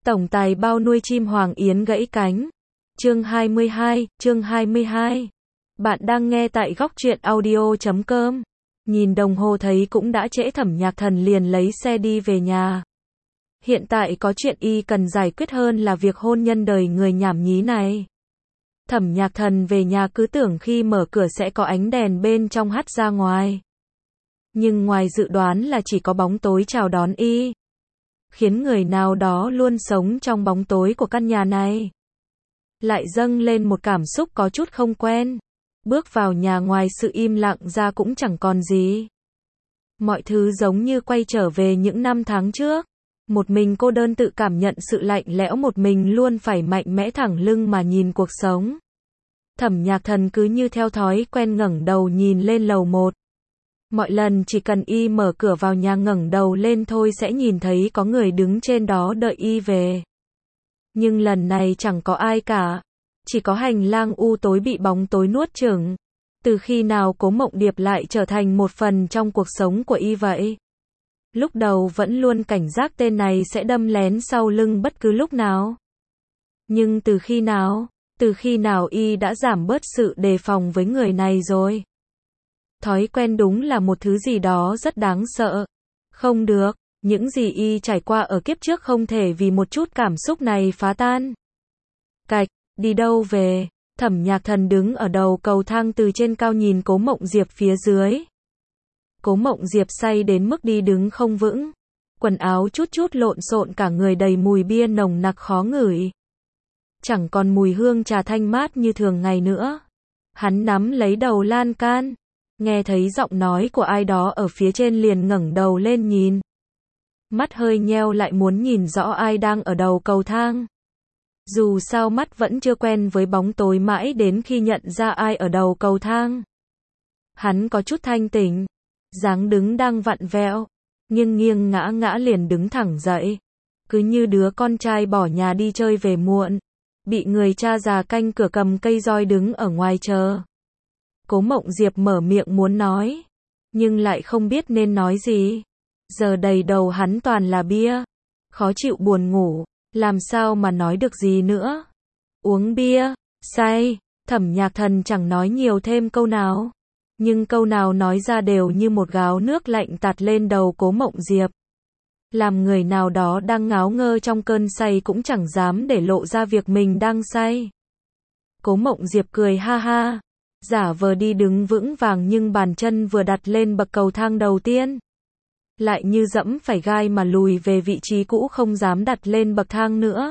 Tổng tài bao nuôi chim hoàng yến gãy cánh. Chương 22. Bạn đang nghe tại góc truyện audio.com. Nhìn đồng hồ thấy cũng đã trễ, Thẩm Nhạc Thần liền lấy xe đi về nhà. Hiện tại có chuyện y cần giải quyết hơn là việc hôn nhân đời người nhảm nhí này. Thẩm Nhạc Thần về nhà cứ tưởng khi mở cửa sẽ có ánh đèn bên trong hắt ra ngoài. Nhưng ngoài dự đoán là chỉ có bóng tối chào đón y. Khiến người nào đó luôn sống trong bóng tối của căn nhà này lại dâng lên một cảm xúc có chút không quen. Bước vào nhà, ngoài sự im lặng ra cũng chẳng còn gì. Mọi thứ giống như quay trở về những năm tháng trước. Một mình cô đơn tự cảm nhận sự lạnh lẽo, một mình luôn phải mạnh mẽ thẳng lưng mà nhìn cuộc sống. Thẩm Nhạc Thần cứ như theo thói quen ngẩng đầu nhìn lên lầu 1. Mọi lần chỉ cần y mở cửa vào nhà ngẩng đầu lên thôi sẽ nhìn thấy có người đứng trên đó đợi y về. Nhưng lần này chẳng có ai cả. Chỉ có hành lang u tối bị bóng tối nuốt chửng. Từ khi nào Cố Mộng Điệp lại trở thành một phần trong cuộc sống của y vậy? Lúc đầu vẫn luôn cảnh giác tên này sẽ đâm lén sau lưng bất cứ lúc nào. Nhưng từ khi nào y đã giảm bớt sự đề phòng với người này rồi? Thói quen đúng là một thứ gì đó rất đáng sợ. Không được, những gì y trải qua ở kiếp trước không thể vì một chút cảm xúc này phá tan. Cạch, đi đâu về? Thẩm Nhạc Thần đứng ở đầu cầu thang từ trên cao nhìn Cố Mộng Diệp phía dưới. Cố Mộng Diệp say đến mức đi đứng không vững. Quần áo chút chút lộn xộn, cả người đầy mùi bia nồng nặc khó ngửi. Chẳng còn mùi hương trà thanh mát như thường ngày nữa. Hắn nắm lấy đầu lan can. Nghe thấy giọng nói của ai đó ở phía trên liền ngẩng đầu lên nhìn. Mắt hơi nheo lại muốn nhìn rõ ai đang ở đầu cầu thang. Dù sao mắt vẫn chưa quen với bóng tối, mãi đến khi nhận ra ai ở đầu cầu thang. Hắn có chút thanh tỉnh. Dáng đứng đang vặn vẹo, nghiêng ngã ngã liền đứng thẳng dậy. Cứ như đứa con trai bỏ nhà đi chơi về muộn. Bị người cha già canh cửa cầm cây roi đứng ở ngoài chờ. Cố Mộng Diệp mở miệng muốn nói, nhưng lại không biết nên nói gì. Giờ đầy đầu hắn toàn là bia. Khó chịu buồn ngủ, làm sao mà nói được gì nữa. Uống bia, say, Thẩm Nhạc Thần chẳng nói nhiều thêm câu nào. Nhưng câu nào nói ra đều như một gáo nước lạnh tạt lên đầu Cố Mộng Diệp. Làm người nào đó đang ngáo ngơ trong cơn say cũng chẳng dám để lộ ra việc mình đang say. Cố Mộng Diệp cười ha ha. Giả vờ đi đứng vững vàng, nhưng bàn chân vừa đặt lên bậc cầu thang đầu tiên lại như dẫm phải gai mà lùi về vị trí cũ, không dám đặt lên bậc thang nữa.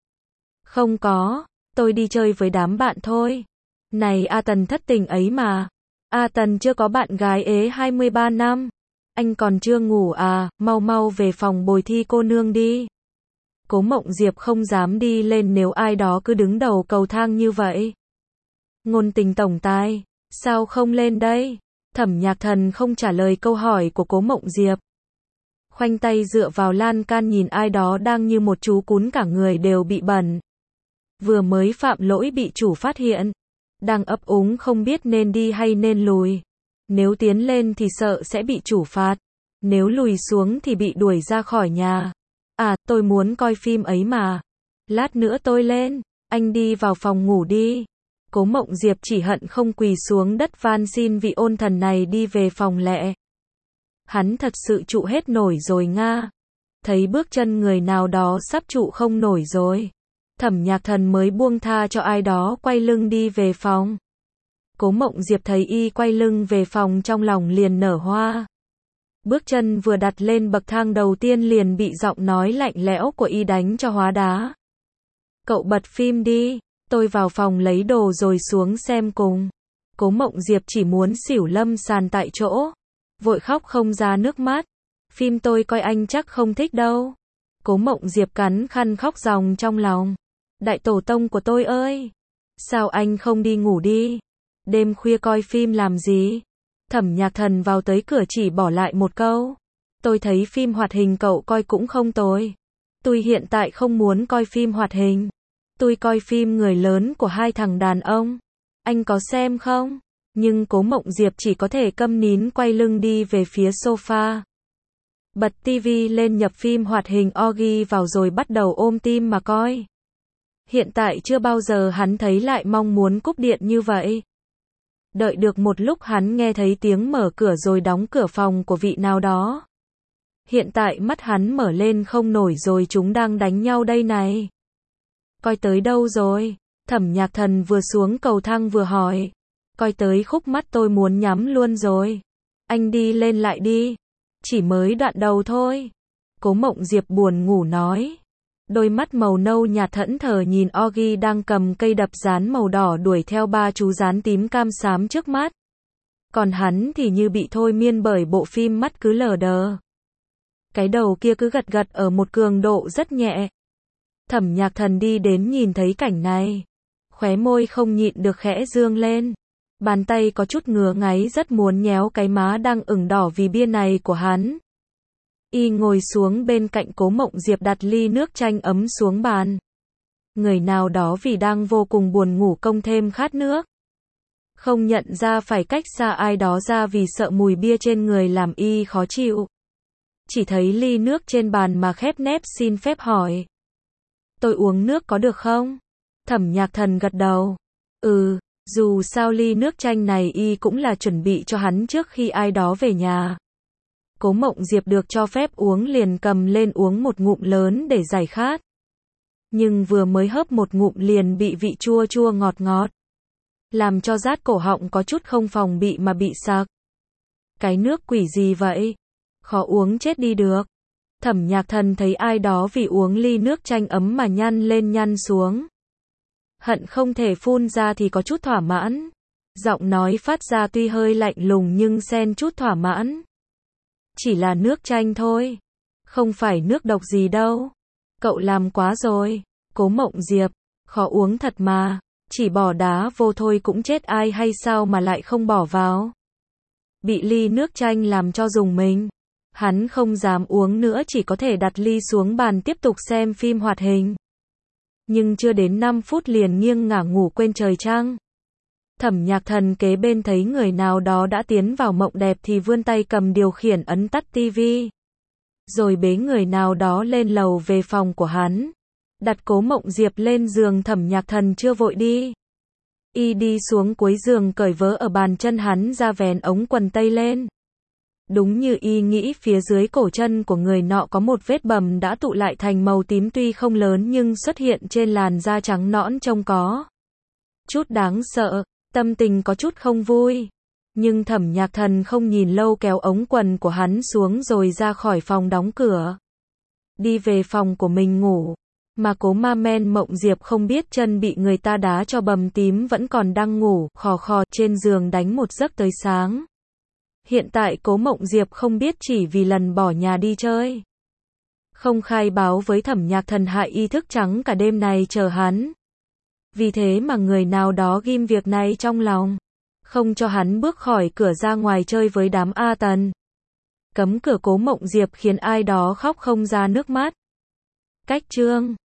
Không có, tôi đi chơi với đám bạn thôi. Này A Tần thất tình ấy mà. A Tần chưa có bạn gái ế 23 năm. Anh còn chưa ngủ à, mau về phòng bồi thi cô nương đi. Cố Mộng Diệp không dám đi lên nếu ai đó cứ đứng đầu cầu thang như vậy. Ngôn Tình tổng tài, sao không lên đây? Thẩm Nhạc Thần không trả lời câu hỏi của Cố Mộng Diệp. Khoanh tay dựa vào lan can nhìn ai đó đang như một chú cún, cả người đều bị bẩn. Vừa mới phạm lỗi bị chủ phát hiện. Đang ấp úng không biết nên đi hay nên lùi. Nếu tiến lên thì sợ sẽ bị chủ phạt. Nếu lùi xuống thì bị đuổi ra khỏi nhà. À, tôi muốn coi phim ấy mà. Lát nữa tôi lên, anh đi vào phòng ngủ đi. Cố Mộng Diệp chỉ hận không quỳ xuống đất van xin vị ôn thần này đi về phòng lẹ. Hắn thật sự trụ hết nổi rồi nga. Thấy bước chân người nào đó sắp trụ không nổi rồi. Thẩm Nhạc Thần mới buông tha cho ai đó quay lưng đi về phòng. Cố Mộng Diệp thấy y quay lưng về phòng trong lòng liền nở hoa. Bước chân vừa đặt lên bậc thang đầu tiên liền bị giọng nói lạnh lẽo của y đánh cho hóa đá. Cậu bật phim đi, tôi vào phòng lấy đồ rồi xuống xem cùng. Cố Mộng Diệp chỉ muốn xỉu lâm sàn tại chỗ. Vội khóc không ra nước mắt. Phim tôi coi anh chắc không thích đâu. Cố Mộng Diệp cắn khăn khóc ròng trong lòng. Đại tổ tông của tôi ơi! Sao anh không đi ngủ đi? Đêm khuya coi phim làm gì? Thẩm Nhạc Thần vào tới cửa chỉ bỏ lại một câu. Tôi thấy phim hoạt hình cậu coi cũng không tồi. Tôi hiện tại không muốn coi phim hoạt hình. Tôi coi phim người lớn của hai thằng đàn ông. Anh có xem không? Nhưng Cố Mộng Diệp chỉ có thể câm nín quay lưng đi về phía sofa. Bật tivi lên nhập phim hoạt hình Oggy vào rồi bắt đầu ôm tim mà coi. Hiện tại chưa bao giờ hắn thấy lại mong muốn cúp điện như vậy. Đợi được một lúc hắn nghe thấy tiếng mở cửa rồi đóng cửa phòng của vị nào đó. Hiện tại mắt hắn mở lên không nổi rồi, chúng đang đánh nhau đây này. Coi tới đâu rồi? Thẩm Nhạc Thần vừa xuống cầu thang vừa hỏi. Coi tới khúc mắt tôi muốn nhắm luôn rồi. Anh đi lên lại đi. Chỉ mới đoạn đầu thôi. Cố Mộng Diệp buồn ngủ nói. Đôi mắt màu nâu nhạt thẫn thờ nhìn Oggy đang cầm cây đập dán màu đỏ đuổi theo ba chú dán tím cam xám trước mắt. Còn hắn thì như bị thôi miên bởi bộ phim, mắt cứ lờ đờ. Cái đầu kia cứ gật gật ở một cường độ rất nhẹ. Thẩm Nhạc Thần đi đến nhìn thấy cảnh này. Khóe môi không nhịn được khẽ dương lên. Bàn tay có chút ngứa ngáy rất muốn nhéo cái má đang ửng đỏ vì bia này của hắn. Y ngồi xuống bên cạnh Cố Mộng Diệp đặt ly nước chanh ấm xuống bàn. Người nào đó vì đang vô cùng buồn ngủ công thêm khát nước. Không nhận ra phải cách xa ai đó ra vì sợ mùi bia trên người làm y khó chịu. Chỉ thấy ly nước trên bàn mà khép nép xin phép hỏi. Tôi uống nước có được không? Thẩm Nhạc Thần gật đầu. Dù sao ly nước chanh này y cũng là chuẩn bị cho hắn trước khi ai đó về nhà. Cố Mộng Diệp được cho phép uống liền cầm lên uống một ngụm lớn để giải khát. Nhưng vừa mới hớp một ngụm liền bị vị chua chua ngọt ngọt. Làm cho rát cổ họng có chút không phòng bị mà bị sặc. Cái nước quỷ gì vậy? Khó uống chết đi được. Thẩm Nhạc Thần thấy ai đó vì uống ly nước chanh ấm mà nhăn lên nhăn xuống. Hận không thể phun ra thì có chút thỏa mãn. Giọng nói phát ra tuy hơi lạnh lùng nhưng xen chút thỏa mãn. Chỉ là nước chanh thôi. Không phải nước độc gì đâu. Cậu làm quá rồi. Cố Mộng Diệp. Khó uống thật mà. Chỉ bỏ đá vô thôi cũng chết ai hay sao mà lại không bỏ vào. Bị ly nước chanh làm cho rùng mình. Hắn không dám uống nữa, chỉ có thể đặt ly xuống bàn tiếp tục xem phim hoạt hình. Nhưng chưa đến 5 phút liền nghiêng ngả ngủ quên trời trăng. Thẩm Nhạc Thần kế bên thấy người nào đó đã tiến vào mộng đẹp thì vươn tay cầm điều khiển ấn tắt tivi. Rồi bế người nào đó lên lầu về phòng của hắn. Đặt Cố Mộng Diệp lên giường. Thẩm Nhạc Thần chưa vội đi. Y đi xuống cuối giường cởi vớ ở bàn chân hắn ra vén ống quần tây lên. Đúng như y nghĩ, phía dưới cổ chân của người nọ có một vết bầm đã tụ lại thành màu tím, tuy không lớn nhưng xuất hiện trên làn da trắng nõn trông có chút đáng sợ. Tâm tình có chút không vui. Nhưng Thẩm Nhạc Thần không nhìn lâu kéo ống quần của hắn xuống rồi ra khỏi phòng đóng cửa. Đi về phòng của mình ngủ. Mà Cố Ma Men Mộng Diệp không biết chân bị người ta đá cho bầm tím vẫn còn đang ngủ, khò khò trên giường đánh một giấc tới sáng. Hiện tại Cố Mộng Diệp không biết chỉ vì lần bỏ nhà đi chơi. Không khai báo với Thẩm Nhạc Thần hại y thức trắng cả đêm này chờ hắn. Vì thế mà người nào đó ghim việc này trong lòng. Không cho hắn bước khỏi cửa ra ngoài chơi với đám A Tần. Cấm cửa Cố Mộng Diệp khiến ai đó khóc không ra nước mắt. Cách chương